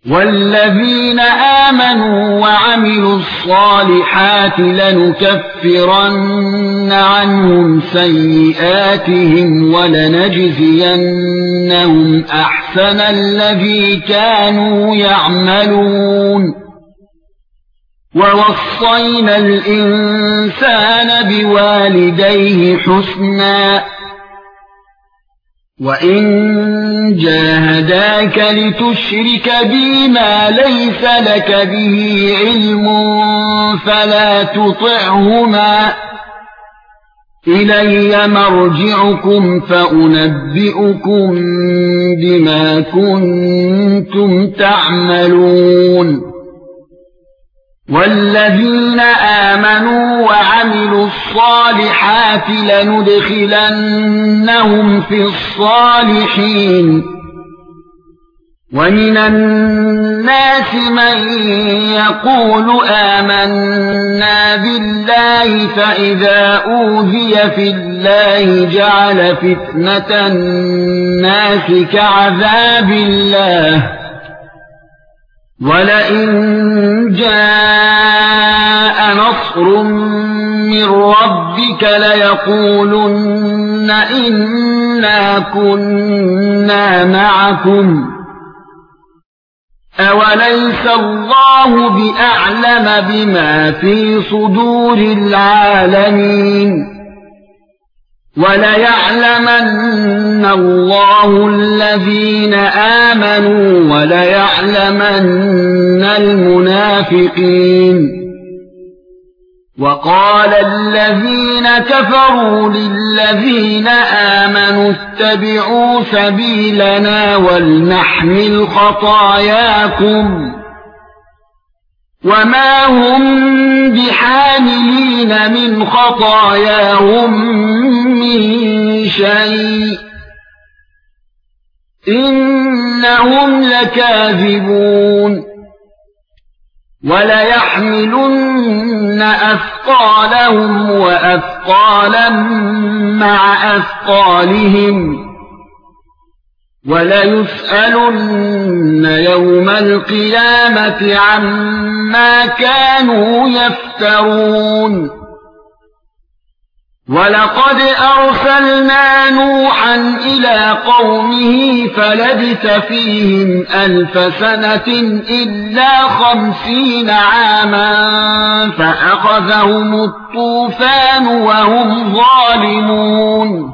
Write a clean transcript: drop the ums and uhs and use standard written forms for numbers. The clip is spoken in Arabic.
والذين آمنوا وعملوا الصالحات لنكفرن عنهم سيئاتهم ولنجزينهم أحسن الذي كانوا يعملون ووصينا الإنسان بوالديه حسنا وإن جاهداك لتشرك بي ما ليس لك به علم فلا تطعهما إلي مرجعكم فأنبئكم بما كنتم تعملون والذين آمنوا وعملوا الصالحات لندخلنهم في الصالحين ومن الناس من يقول آمنا بالله فإذا أوذي في الله جعل فتنة الناس كعذاب الله ولئن جاء نصر من ربك ليقولن إنا كنا معكم أوليس الله بأعلم بما في صدور العالمين وليعلمن الله الذين آمنوا وليعلمن المنافقين وقال الذين كفروا للذين آمنوا اتبعوا سبيلنا ولنحمل خطاياكم وما هم بحاملين من خطاياهم من شيء إنهم لكاذبون وليحملن أثقالهم وأثقالا مع أثقالهم وليسألن يوم القيامة عما كانوا يفترون ولقد أرسلنا نوحا إلى قومه فلبث فيهم 1000 سنة إلا 50 عاما فأخذهم الطوفان وهم ظالمون